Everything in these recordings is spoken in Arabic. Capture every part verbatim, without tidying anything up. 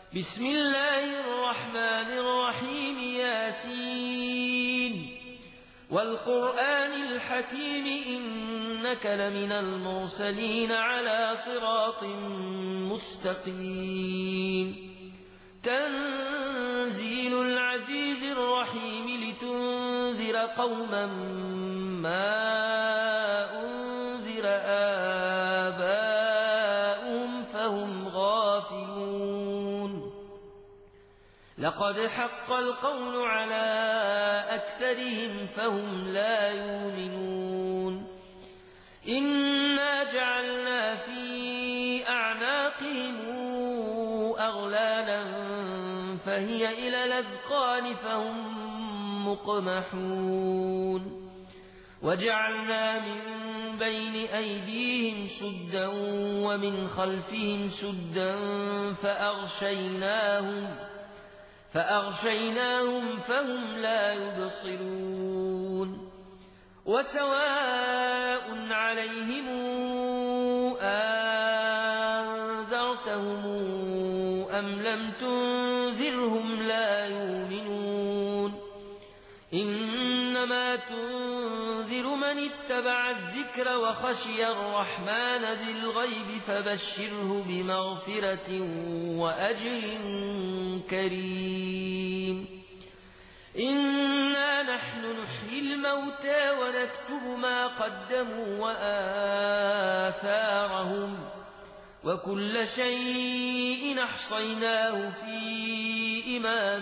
بسم الله الرحمن الرحيم ياسين والقرآن الحكيم إنك لمن المرسلين على صراط مستقيم تنزيل العزيز الرحيم لتنذر قوما ما أنذر آباؤهم فهم غافلون لقد حق القول على أكثرهم فهم لا يؤمنون إنا جعلنا في أعناقهم أغلالا فهي إلى الأذقان فهم مقمحون وجعلنا من بين أيديهم سدا ومن خلفهم سدا فأغشيناهم فأغشيناهم فهم لا يبصرون وسواء عليهم أنذرتهم أم لم تنذرهم لا يؤمنون إنما تنذر من اتبع الذكر وخشي الرحمن بالغيب فبشره بمغفرة وأجر كريم إنا نحن نحيي الموتى ونكتب ما قدموا وآثارهم وكل شيء أحصيناه في إمام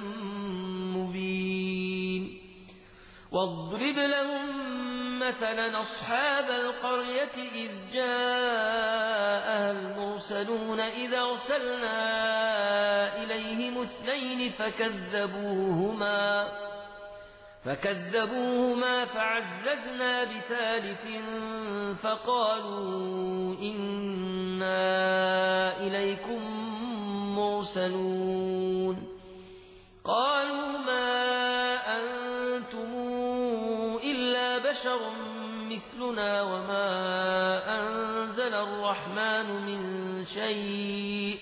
مبين واضرب لهم مثلا أصحاب القرية إذ جاءها المرسلون إذ أرسلنا إليهم اثنين فكذبوهما فكذبوهما فعززنا بثالث فقالوا إنا إليكم مرسلون قالوا ما أنتم إلا بشر مثلنا وما أنزل الرحمن من شيء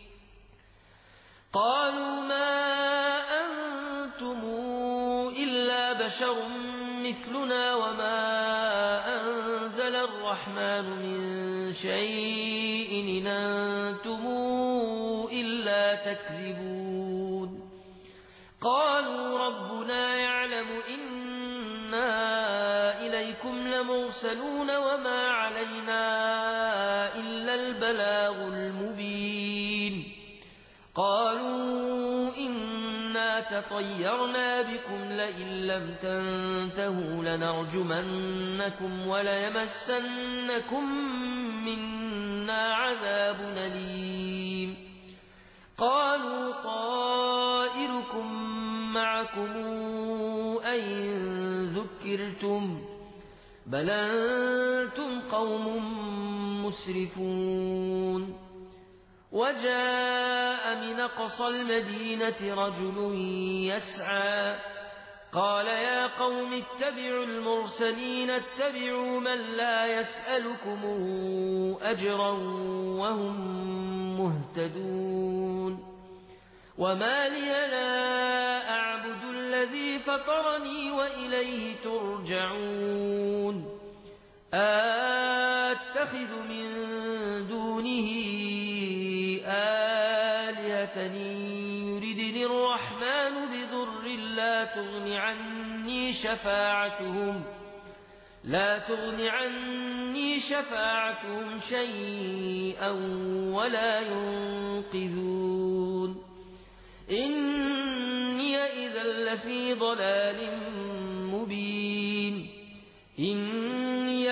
قالوا ما أنتم إلا بشر مثلنا وما أنزل الرحمن من شيء إن أنتم إلا تكذبون قالوا ربنا يعلم إنا إليكم لمرسلون وما علينا إلا البلاغ المبين قالوا إنا تطيرنا بكم لئن لم تنتهوا لنرجمنكم وليمسنكم منا عذاب أليم قالوا طائركم معكم أئن ذكرتم بل أنتم قوم مسرفون وجاء من أقصى المدينة رجل يسعى قال يا قوم اتبعوا المرسلين اتبعوا من لا يسألكم أجرا وهم مهتدون وما لي لا أعبد الذي فطرني وإليه ترجعون أتخذ من دونه آلهة يردني الرحمن بضر لا تغن عني شفاعتهم لا تغن عني شفاعتهم شيئا ولا ينقذون إني إذا لفي ضلال مبين إني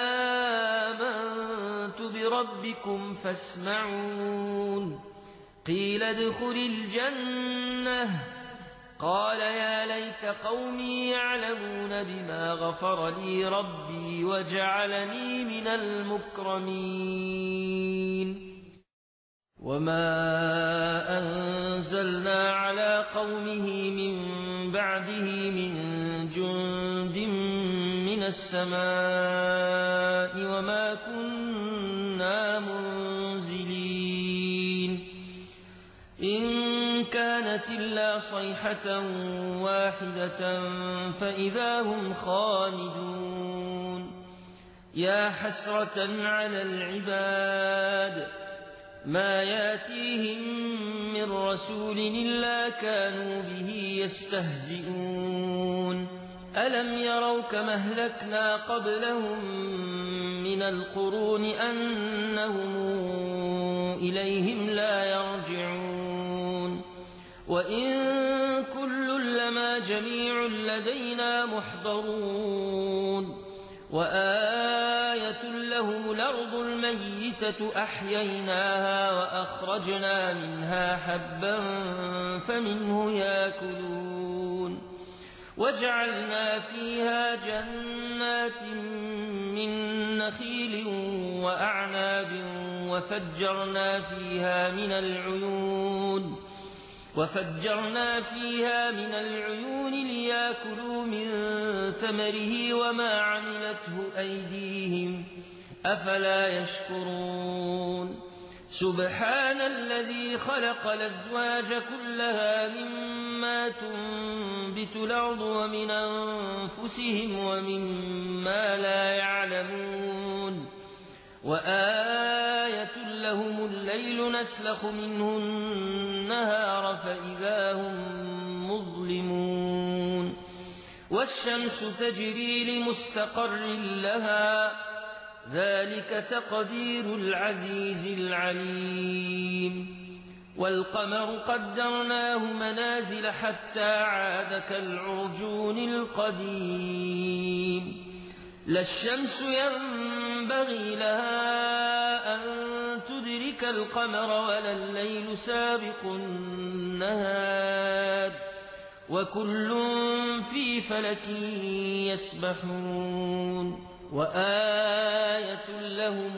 آمنت بربكم فاسمعون قيل ادخل الجنة قال يا ليت قومي يعلمون بما غفر لي ربي وجعلني من المكرمين وما أنزلنا على قومه من بعده من جند من السماء وما كنا منزلين إن كانت إلا صيحة واحدة فإذا هم خامدون يا حسرة على العباد ما ياتيهم من رسول إلا كانوا به يستهزئون ألم يروا كما أهلكنا قبلهم من القرون أنهم إليهم لا يرجعون وإن كل لما جميع لدينا محضرون وآية لهم الأرض الميتة أحييناها وأخرجنا منها حبا فمنه يأكلون وجعلنا فيها جنات من نخيل وأعناب وفجرنا فيها من العيون وفجرنا فيها من العيون ليأكلوا من ثمره وما عملته أيديهم أفلا يشكرون سبحان الذي خلق الأزواج كلها مما تنبت الأرض ومن أنفسهم ومما لا يعلمون وآية لهم الليل نسلخ منه النهار فإذا هم مظلمون والشمس تجري لمستقر لها ذلك تقدير العزيز العليم والقمر قدرناه منازل حتى عاد كالعرجون القديم لا الشمس ينبغي لها أن تدرك القمر ولا الليل سابق النهار وكل في فلك يسبحون وآية لهم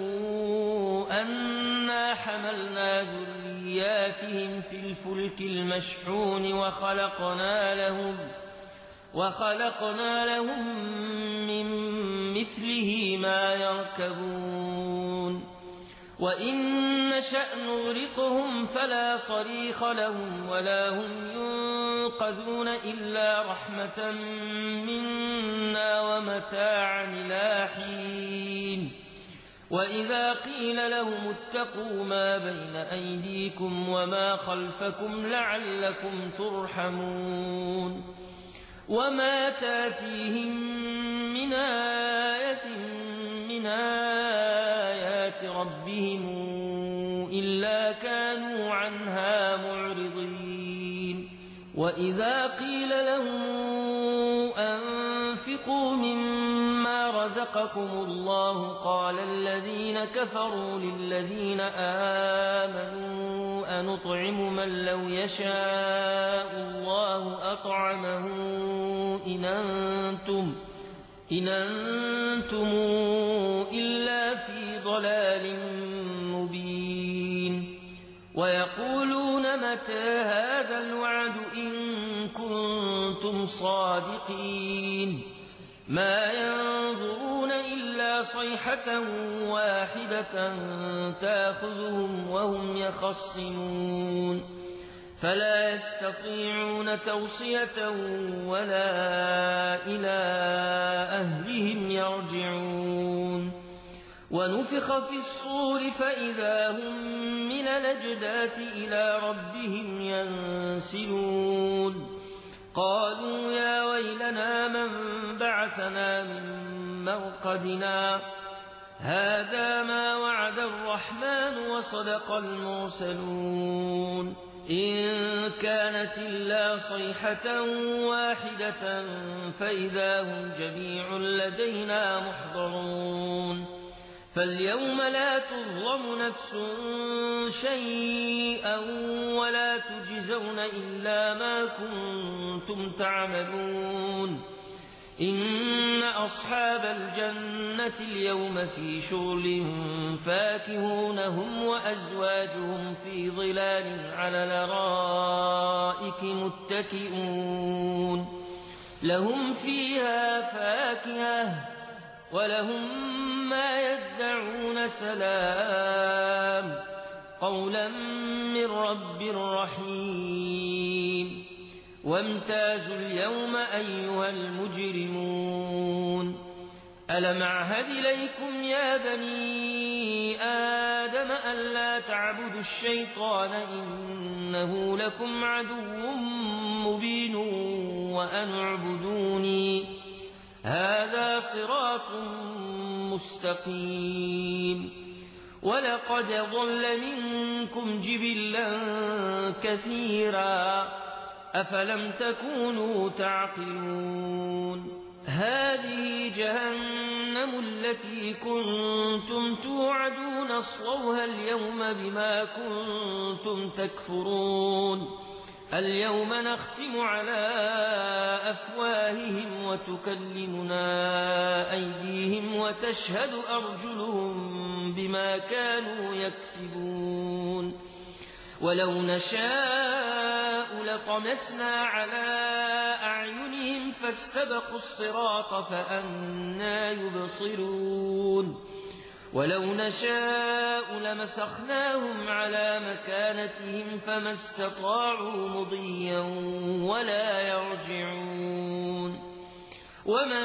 أنا حملنا ذرياتهم في الفلك المشحون وخلقنا لهم وخلقنا لهم من مثله ما يركبون وإن نشأ نغرقهم فلا صريخ لهم ولا هم ينقذون إلا رحمة منا ومتاعا إلى حين وإذا قيل لهم اتقوا ما بين أيديكم وما خلفكم لعلكم ترحمون وما تاتيهم من آية من آيات ربهم إلا كانوا عنها معرضين وإذا قيل لهم أنفقوا مما رزقكم الله قال الذين كفروا للذين آمنوا أنطعم من لو يشاء الله أطعمه إن أنتم إن أنتم إلا في ضلال مبين ويقولون متى هذا الوعد إن كنتم صادقين ما ينظرون إلا صيحة واحدة تأخذهم وهم يخصمون فلا يستطيعون توصية ولا إلى أهلهم يرجعون ونفخ في الصور فإذا هم من الأجداث إلى ربهم ينسلون قالوا يا ويلنا من بعثنا من مرقدنا هذا ما وعد الرحمن وصدق المرسلون إن كانت إلا صيحة واحدة فإذا هم جميع لدينا محضرون فاليوم لا تظلم نفس شيئا ولا تجزون إلا ما كنتم تعملون إن أصحاب الجنة اليوم في شغل فاكهون هم وأزواجهم في ظلال على الأرائك متكئون لهم فيها فاكهة ولهم ما يدعون سلام قولا من رب رحيم وامتازوا اليوم أيها المجرمون ألم أعهد إليكم يا بني آدم ألا تعبدوا الشيطان إنه لكم عدو مبين وأن اعبدوني هذا صراط مستقيم ولقد ضل منكم جبلا كثيرا أفلم تكونوا تعقلون هذه جهنم التي كنتم توعدون اصلوها اليوم بما كنتم تكفرون اليوم نختم على أفواههم وتكلمنا أيديهم وتشهد أرجلهم بما كانوا يكسبون ولو نشاء لطمسنا على أعينهم فاستبقوا الصراط فأنى يبصرون ولو نشاء لمسخناهم على مكانتهم فما استطاعوا مضيا ولا يرجعون ومن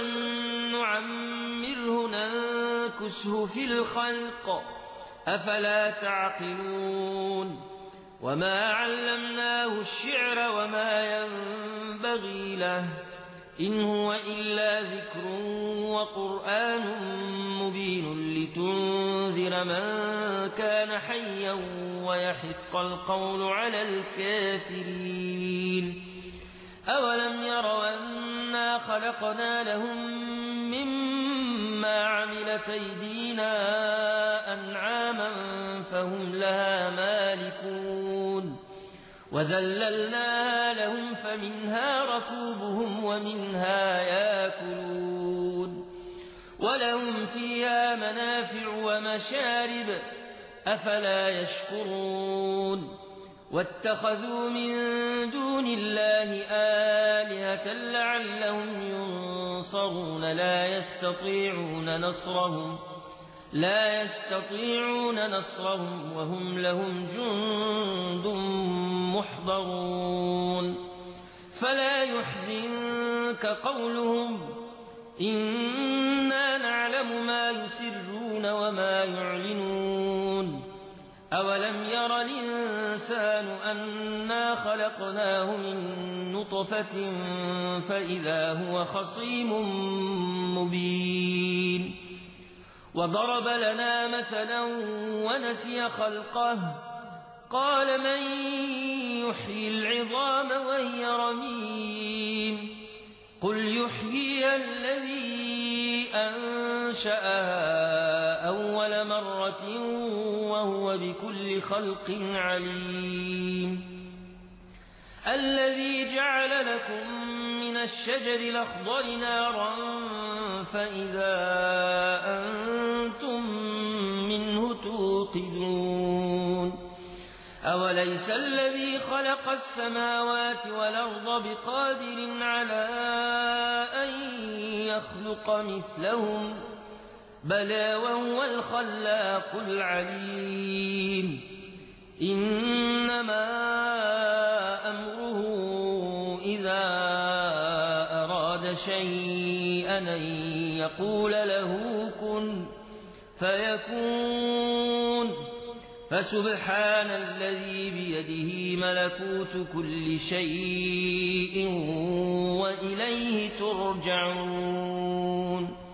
نعمره ننكسه في الخلق أفلا تعقلون وما علمناه الشعر وما ينبغي له إن هو إلا ذكر وقرآن مبين لتنذر من كان حيا ويحق القول على الكافرين أولم يروا أنا خلقنا لهم مما عملت أيدينا أنعاما فهم لها مالكون وذللناها لهم فمنها ركوبهم ومنها ياكلون ولهم فيها منافع ومشارب أفلا يشكرون واتخذوا من دون الله آلهة لعلهم ينصرون لا يستطيعون نصرهم لا يستطيعون نصرهم وهم لهم جند محضرون فلا يحزنك قولهم إنا نعلم ما يسرون وما يعلنون أولم ير الإنسان أنا خلقناه من نطفة فإذا هو خصيم مبين وضرب لنا مثلا ونسي خلقه قال من يحيي العظام وهي رميم قل يحييها الذي أنشأها أول مرة وهو بكل خلق عليم الذي جعل لكم من الشجر الأخضر نارا فإذا أنتم منه توقدون أوليس الذي خلق السماوات والأرض بقادر على أن يخلق مثلهم بلى وهو الخلاق العليم إنما أمره إذا أراد شيئا أن يقول له كن فيكون فسبحان الذي بيده ملكوت كل شيء وإليه ترجعون